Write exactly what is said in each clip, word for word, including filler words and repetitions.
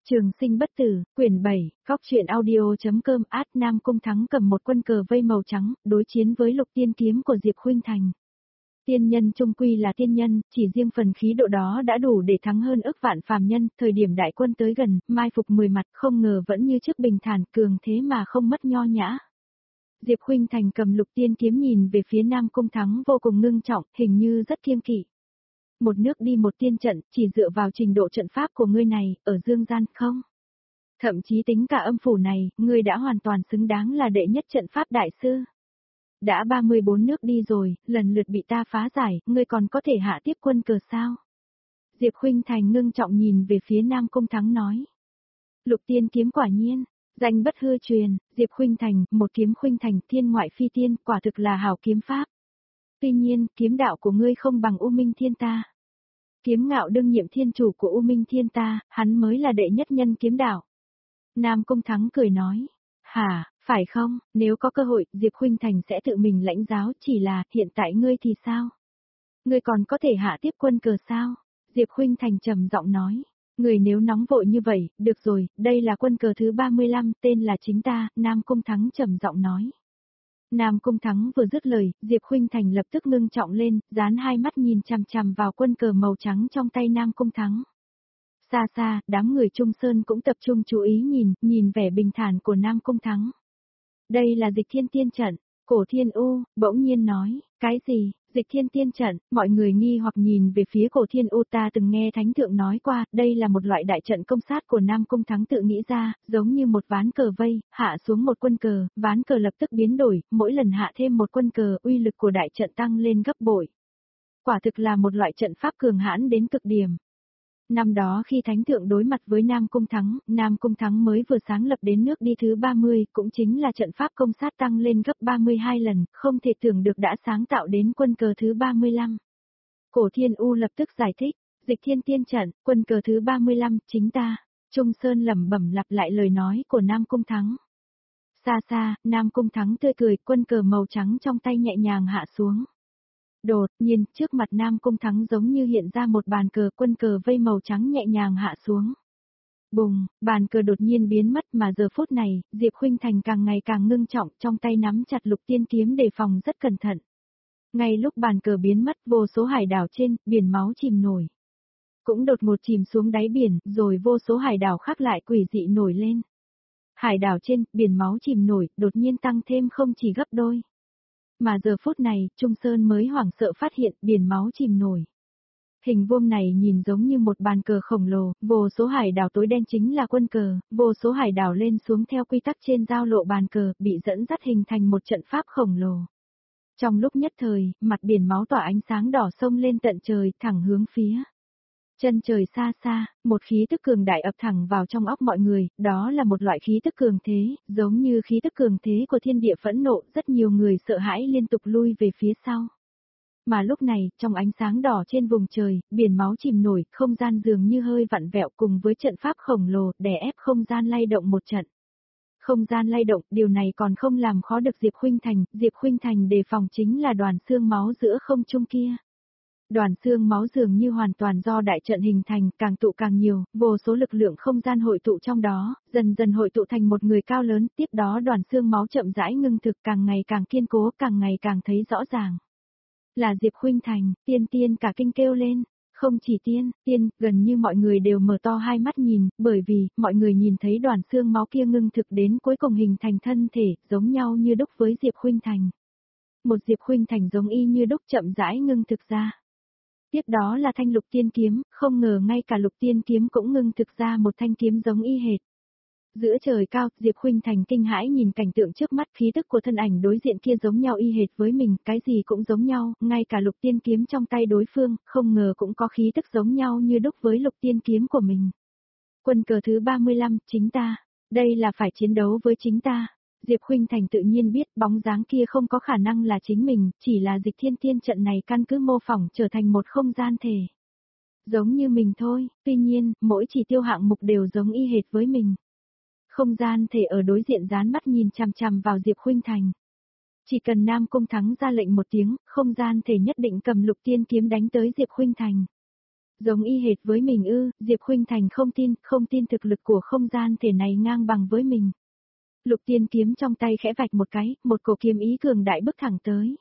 Trường sinh bất tử, quyển bảy, góc truyện audio.com át Nam Cung Thắng cầm một quân cờ vây màu trắng, đối chiến với lục tiên kiếm của Diệp Khuynh Thành. Tiên nhân trung quy là tiên nhân, chỉ riêng phần khí độ đó đã đủ để thắng hơn ức vạn phàm nhân, thời điểm đại quân tới gần, mai phục mười mặt, không ngờ vẫn như trước bình thản, cường thế mà không mất nho nhã. Diệp Khuynh Thành cầm lục tiên kiếm nhìn về phía Nam Cung Thắng vô cùng ngưng trọng, hình như rất kiêng kỵ. Một nước đi một tiên trận, chỉ dựa vào trình độ trận pháp của ngươi này, ở dương gian không? Thậm chí tính cả âm phủ này, ngươi đã hoàn toàn xứng đáng là đệ nhất trận pháp đại sư. Đã ba mươi bốn nước đi rồi, lần lượt bị ta phá giải, ngươi còn có thể hạ tiếp quân cờ sao? Diệp Khuynh Thành ngưng trọng nhìn về phía Nam Cung Thắng nói. Lục tiên kiếm quả nhiên, danh bất hư truyền, Diệp Khuynh Thành, một kiếm Khuynh Thành thiên ngoại phi tiên, quả thực là hảo kiếm pháp. Tuy nhiên, kiếm đạo của ngươi không bằng U Minh Thiên ta. Kiếm Ngạo đương nhiệm thiên chủ của U Minh Thiên ta, hắn mới là đệ nhất nhân kiếm đạo. Nam Cung Thắng cười nói, hả, phải không, nếu có cơ hội, Diệp Khuynh Thành sẽ tự mình lãnh giáo, chỉ là, hiện tại ngươi thì sao? Ngươi còn có thể hạ tiếp quân cờ sao? Diệp Khuynh Thành trầm giọng nói, người nếu nóng vội như vậy, được rồi, đây là quân cờ thứ ba mươi lăm, tên là chính ta, Nam Cung Thắng trầm giọng nói. Nam Cung Thắng vừa dứt lời, Diệp Khuynh Thành lập tức ngưng trọng lên, dán hai mắt nhìn chằm chằm vào quân cờ màu trắng trong tay Nam Cung Thắng. Xa xa, đám người Trung Sơn cũng tập trung chú ý nhìn, nhìn vẻ bình thản của Nam Cung Thắng. Đây là Dịch Thiên Tiên Trận, Cổ Thiên U, bỗng nhiên nói, cái gì, Dịch Thiên Tiên Trận, mọi người nghi hoặc nhìn về phía Cổ Thiên U. Ta từng nghe Thánh Thượng nói qua, đây là một loại đại trận công sát của Nam Cung Thắng tự nghĩ ra, giống như một ván cờ vây, hạ xuống một quân cờ, ván cờ lập tức biến đổi, mỗi lần hạ thêm một quân cờ, uy lực của đại trận tăng lên gấp bội. Quả thực là một loại trận pháp cường hãn đến cực điểm. Năm đó khi Thánh Thượng đối mặt với Nam Cung Thắng, Nam Cung Thắng mới vừa sáng lập đến nước đi thứ ba mươi, cũng chính là trận pháp công sát tăng lên gấp ba mươi hai lần, không thể tưởng được đã sáng tạo đến quân cờ thứ ba mươi lăm. Cổ Thiên U lập tức giải thích, Dịch Thiên Tiên Trận, quân cờ thứ ba mươi lăm, chính ta. Trung Sơn lẩm bẩm lặp lại lời nói của Nam Cung Thắng. Xa xa, Nam Cung Thắng tươi cười, quân cờ màu trắng trong tay nhẹ nhàng hạ xuống. Đột nhiên, trước mặt Nam Cung Thắng giống như hiện ra một bàn cờ, quân cờ vây màu trắng nhẹ nhàng hạ xuống. Bùng, bàn cờ đột nhiên biến mất, mà giờ phút này, Diệp Khuynh Thành càng ngày càng ngưng trọng, trong tay nắm chặt lục tiên kiếm đề phòng rất cẩn thận. Ngay lúc bàn cờ biến mất, vô số hải đảo trên, biển máu chìm nổi. Cũng đột ngột chìm xuống đáy biển, rồi vô số hải đảo khác lại quỷ dị nổi lên. Hải đảo trên, biển máu chìm nổi, đột nhiên tăng thêm không chỉ gấp đôi. Mà giờ phút này, Trung Sơn mới hoảng sợ phát hiện biển máu chìm nổi. Hình vuông này nhìn giống như một bàn cờ khổng lồ, vô số hải đảo tối đen chính là quân cờ, vô số hải đảo lên xuống theo quy tắc trên giao lộ bàn cờ, bị dẫn dắt hình thành một trận pháp khổng lồ. Trong lúc nhất thời, mặt biển máu tỏa ánh sáng đỏ sông lên tận trời, thẳng hướng phía chân trời xa xa, một khí tức cường đại ập thẳng vào trong óc mọi người, đó là một loại khí tức cường thế, giống như khí tức cường thế của thiên địa phẫn nộ, rất nhiều người sợ hãi liên tục lui về phía sau. Mà lúc này, trong ánh sáng đỏ trên vùng trời, biển máu chìm nổi, không gian dường như hơi vặn vẹo cùng với trận pháp khổng lồ, đè ép không gian lay động một trận. Không gian lay động, điều này còn không làm khó được Diệp Khuynh Thành, Diệp Khuynh Thành đề phòng chính là đoàn xương máu giữa không trung kia. Đoàn xương máu dường như hoàn toàn do đại trận hình thành, càng tụ càng nhiều, vô số lực lượng không gian hội tụ trong đó, dần dần hội tụ thành một người cao lớn, tiếp đó đoàn xương máu chậm rãi ngưng thực, càng ngày càng kiên cố, càng ngày càng thấy rõ ràng. Là Diệp Khuynh Thành, tiên tiên cả kinh kêu lên, không chỉ tiên, tiên, gần như mọi người đều mở to hai mắt nhìn, bởi vì, mọi người nhìn thấy đoàn xương máu kia ngưng thực đến cuối cùng hình thành thân thể, giống nhau như đúc với Diệp Khuynh Thành. Một Diệp Khuynh Thành giống y như đúc chậm rãi ngưng thực ra. Tiếp đó là thanh lục tiên kiếm, không ngờ ngay cả lục tiên kiếm cũng ngưng thực ra một thanh kiếm giống y hệt. Giữa trời cao, Diệp Khuynh Thành kinh hãi nhìn cảnh tượng trước mắt, khí tức của thân ảnh đối diện kia giống nhau y hệt với mình, cái gì cũng giống nhau, ngay cả lục tiên kiếm trong tay đối phương, không ngờ cũng có khí tức giống nhau như đúc với lục tiên kiếm của mình. Quân cờ thứ ba mươi lăm, chính ta, đây là phải chiến đấu với chính ta. Diệp Khuynh Thành tự nhiên biết bóng dáng kia không có khả năng là chính mình, chỉ là Dịch Thiên Tiên Trận này căn cứ mô phỏng trở thành một không gian thể. Giống như mình thôi, tuy nhiên, mỗi chỉ tiêu hạng mục đều giống y hệt với mình. Không gian thể ở đối diện dán mắt nhìn chằm chằm vào Diệp Khuynh Thành. Chỉ cần Nam Cung Thắng ra lệnh một tiếng, không gian thể nhất định cầm lục tiên kiếm đánh tới Diệp Khuynh Thành. Giống y hệt với mình ư? Diệp Khuynh Thành không tin, không tin thực lực của không gian thể này ngang bằng với mình. Lục tiên kiếm trong tay khẽ vạch một cái, một cổ kiếm ý cường đại bước thẳng tới.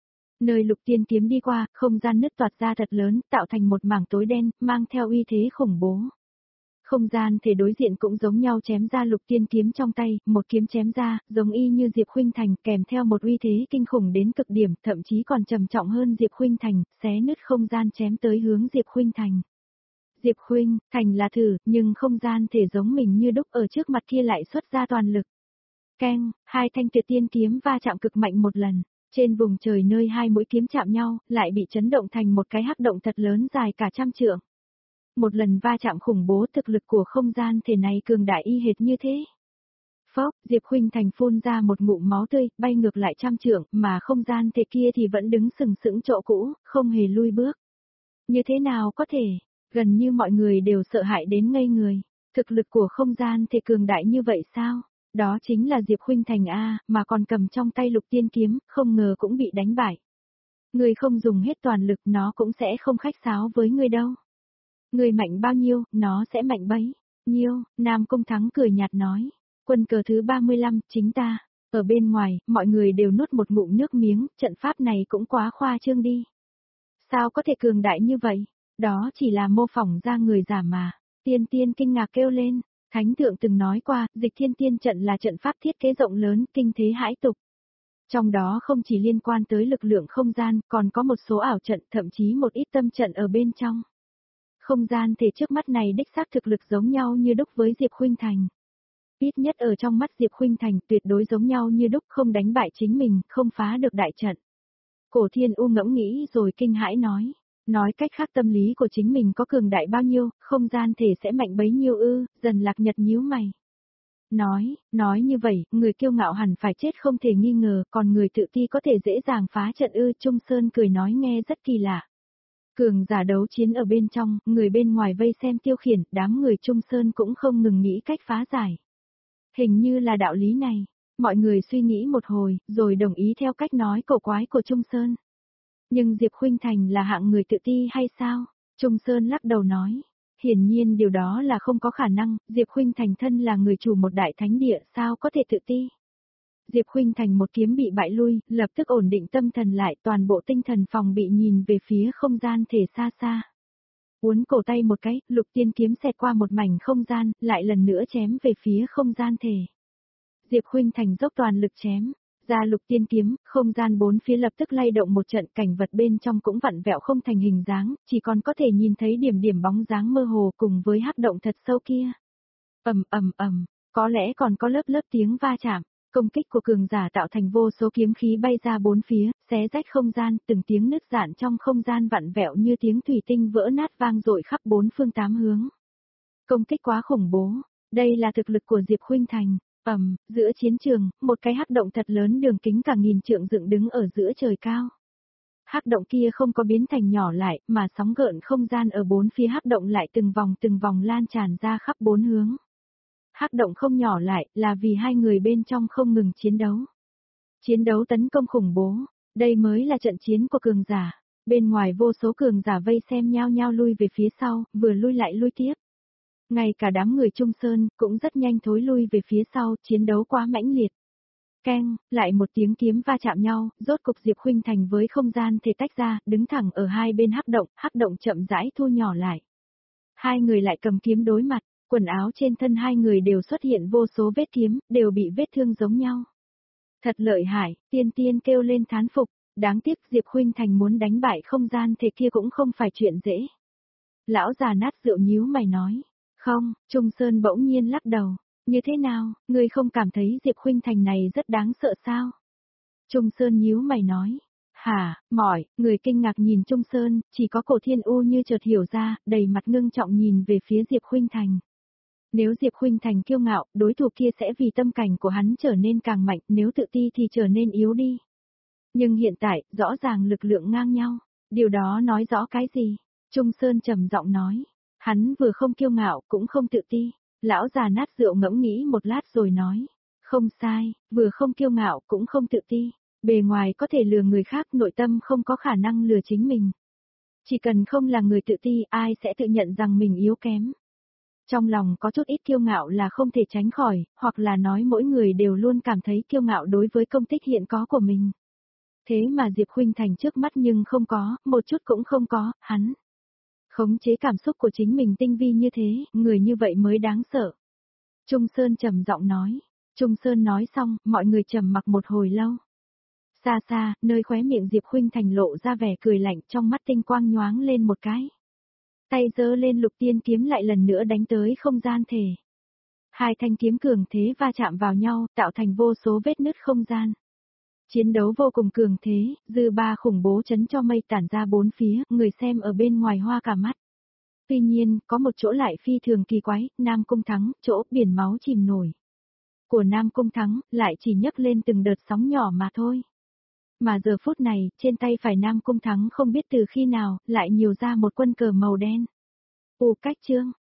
Nơi lục tiên kiếm đi qua, không gian nứt toạc ra thật lớn, tạo thành một mảng tối đen, mang theo uy thế khủng bố. Không gian thể đối diện cũng giống nhau chém ra lục tiên kiếm trong tay, một kiếm chém ra, giống y như Diệp Khuynh Thành, kèm theo một uy thế kinh khủng đến cực điểm, thậm chí còn trầm trọng hơn Diệp Khuynh Thành, xé nứt không gian chém tới hướng Diệp Khuynh Thành. Diệp Khuynh Thành là thử, nhưng không gian thể giống mình như đúc ở trước mặt kia lại xuất ra toàn lực. Keng, hai thanh tuyệt tiên kiếm va chạm cực mạnh một lần. Trên vùng trời nơi hai mũi kiếm chạm nhau, lại bị chấn động thành một cái hắc động thật lớn dài cả trăm trượng. Một lần va chạm khủng bố, thực lực của không gian thể này cường đại y hệt như thế. Phốc, Diệp Khuynh Thành phun ra một ngụm máu tươi, bay ngược lại trăm trượng, mà không gian thể kia thì vẫn đứng sừng sững chỗ cũ, không hề lui bước. Như thế nào có thể, gần như mọi người đều sợ hãi đến ngây người. Thực lực của không gian thể cường đại như vậy sao? Đó chính là Diệp Khuynh Thành A, mà còn cầm trong tay lục tiên kiếm, không ngờ cũng bị đánh bại. Người không dùng hết toàn lực nó cũng sẽ không khách sáo với người đâu. Người mạnh bao nhiêu, nó sẽ mạnh bấy nhiêu, Nam Cung Thắng cười nhạt nói. Quân cờ thứ ba mươi lăm, chính ta. Ở bên ngoài, mọi người đều nuốt một ngụm nước miếng, trận pháp này cũng quá khoa trương đi. Sao có thể cường đại như vậy? Đó chỉ là mô phỏng ra người giả mà. Tiên tiên kinh ngạc kêu lên. Thánh thượng từng nói qua, dịch thiên tiên trận là trận pháp thiết kế rộng lớn, kinh thế hãi tục. Trong đó không chỉ liên quan tới lực lượng không gian, còn có một số ảo trận, thậm chí một ít tâm trận ở bên trong. Không gian thể trước mắt này đích xác thực lực giống nhau như đúc với Diệp Khuynh Thành. Ít nhất ở trong mắt Diệp Khuynh Thành tuyệt đối giống nhau như đúc, không đánh bại chính mình, không phá được đại trận. Cổ Thiên U ngẫm nghĩ rồi kinh hãi nói. Nói cách khác tâm lý của chính mình có cường đại bao nhiêu, không gian thể sẽ mạnh bấy nhiêu ư, dần lạc nhật nhíu mày. Nói, nói như vậy, người kiêu ngạo hẳn phải chết không thể nghi ngờ, còn người tự ti có thể dễ dàng phá trận ư, Trung Sơn cười nói nghe rất kỳ lạ. Cường giả đấu chiến ở bên trong, người bên ngoài vây xem tiêu khiển, đám người Trung Sơn cũng không ngừng nghĩ cách phá giải. Hình như là đạo lý này, mọi người suy nghĩ một hồi, rồi đồng ý theo cách nói cổ quái của Trung Sơn. Nhưng Diệp Khuynh Thành là hạng người tự ti hay sao? Trung Sơn lắc đầu nói. Hiển nhiên điều đó là không có khả năng, Diệp Khuynh Thành thân là người chủ một đại thánh địa, sao có thể tự ti? Diệp Khuynh Thành một kiếm bị bại lui, lập tức ổn định tâm thần lại, toàn bộ tinh thần phòng bị nhìn về phía không gian thể xa xa. Uốn cổ tay một cái, lục tiên kiếm xẹt qua một mảnh không gian, lại lần nữa chém về phía không gian thể. Diệp Khuynh Thành dốc toàn lực chém. Ra lục tiên kiếm, không gian bốn phía lập tức lay động một trận, cảnh vật bên trong cũng vặn vẹo không thành hình dáng, chỉ còn có thể nhìn thấy điểm điểm bóng dáng mơ hồ cùng với hắc động thật sâu kia. Ầm ầm ầm, có lẽ còn có lớp lớp tiếng va chạm, công kích của cường giả tạo thành vô số kiếm khí bay ra bốn phía, xé rách không gian, từng tiếng nứt rạn trong không gian vặn vẹo như tiếng thủy tinh vỡ nát vang dội khắp bốn phương tám hướng. Công kích quá khủng bố, đây là thực lực của Diệp Khuynh Thành. Ầm, giữa chiến trường, một cái hắc động thật lớn đường kính cả nghìn trượng dựng đứng ở giữa trời cao. Hắc động kia không có biến thành nhỏ lại, mà sóng gợn không gian ở bốn phía hắc động lại từng vòng từng vòng lan tràn ra khắp bốn hướng. Hắc động không nhỏ lại, là vì hai người bên trong không ngừng chiến đấu. Chiến đấu tấn công khủng bố, đây mới là trận chiến của cường giả. Bên ngoài vô số cường giả vây xem nhao nhao lui về phía sau, vừa lui lại lui tiếp. Ngay cả đám người Trung Sơn cũng rất nhanh thối lui về phía sau, chiến đấu quá mãnh liệt. Keng, lại một tiếng kiếm va chạm nhau, rốt cục Diệp Khuynh Thành với không gian thể tách ra, đứng thẳng ở hai bên hắc động, hắc động chậm rãi thu nhỏ lại. Hai người lại cầm kiếm đối mặt, quần áo trên thân hai người đều xuất hiện vô số vết kiếm, đều bị vết thương giống nhau. Thật lợi hại, tiên tiên kêu lên thán phục, đáng tiếc Diệp Khuynh Thành muốn đánh bại không gian thể kia cũng không phải chuyện dễ. Lão già nát rượu nhíu mày nói. Không, Trung Sơn bỗng nhiên lắc đầu. Như thế nào, ngươi không cảm thấy Diệp Khuynh Thành này rất đáng sợ sao? Trung Sơn nhíu mày nói. Hả, mỏi, người kinh ngạc nhìn Trung Sơn, chỉ có Cổ Thiên U như chợt hiểu ra, đầy mặt ngưng trọng nhìn về phía Diệp Khuynh Thành. Nếu Diệp Khuynh Thành kiêu ngạo, đối thủ kia sẽ vì tâm cảnh của hắn trở nên càng mạnh, nếu tự ti thì trở nên yếu đi. Nhưng hiện tại, rõ ràng lực lượng ngang nhau. Điều đó nói rõ cái gì? Trung Sơn trầm giọng nói. Hắn vừa không kiêu ngạo, cũng không tự ti. Lão già nát rượu ngẫm nghĩ một lát rồi nói. Không sai, vừa không kiêu ngạo, cũng không tự ti. Bề ngoài có thể lừa người khác, nội tâm không có khả năng lừa chính mình. Chỉ cần không là người tự ti, ai sẽ tự nhận rằng mình yếu kém. Trong lòng có chút ít kiêu ngạo là không thể tránh khỏi, hoặc là nói mỗi người đều luôn cảm thấy kiêu ngạo đối với công tích hiện có của mình. Thế mà Diệp Khuynh Thành trước mắt nhưng không có, một chút cũng không có, hắn khống chế cảm xúc của chính mình tinh vi như thế, người như vậy mới đáng sợ. Trung Sơn trầm giọng nói. Trung Sơn nói xong, mọi người trầm mặc một hồi lâu. Xa xa, nơi khóe miệng Diệp Khuynh Thành lộ ra vẻ cười lạnh, trong mắt tinh quang nhoáng lên một cái. Tay giơ lên lục tiên kiếm lại lần nữa đánh tới không gian thể. Hai thanh kiếm cường thế va chạm vào nhau, tạo thành vô số vết nứt không gian. Chiến đấu vô cùng cường thế, dư ba khủng bố chấn cho mây tản ra bốn phía, người xem ở bên ngoài hoa cả mắt. Tuy nhiên, có một chỗ lại phi thường kỳ quái, Nam Cung Thắng, chỗ biển máu chìm nổi. Của Nam Cung Thắng, lại chỉ nhấc lên từng đợt sóng nhỏ mà thôi. Mà giờ phút này, trên tay phải Nam Cung Thắng không biết từ khi nào, lại nhiều ra một quân cờ màu đen. U cách chương,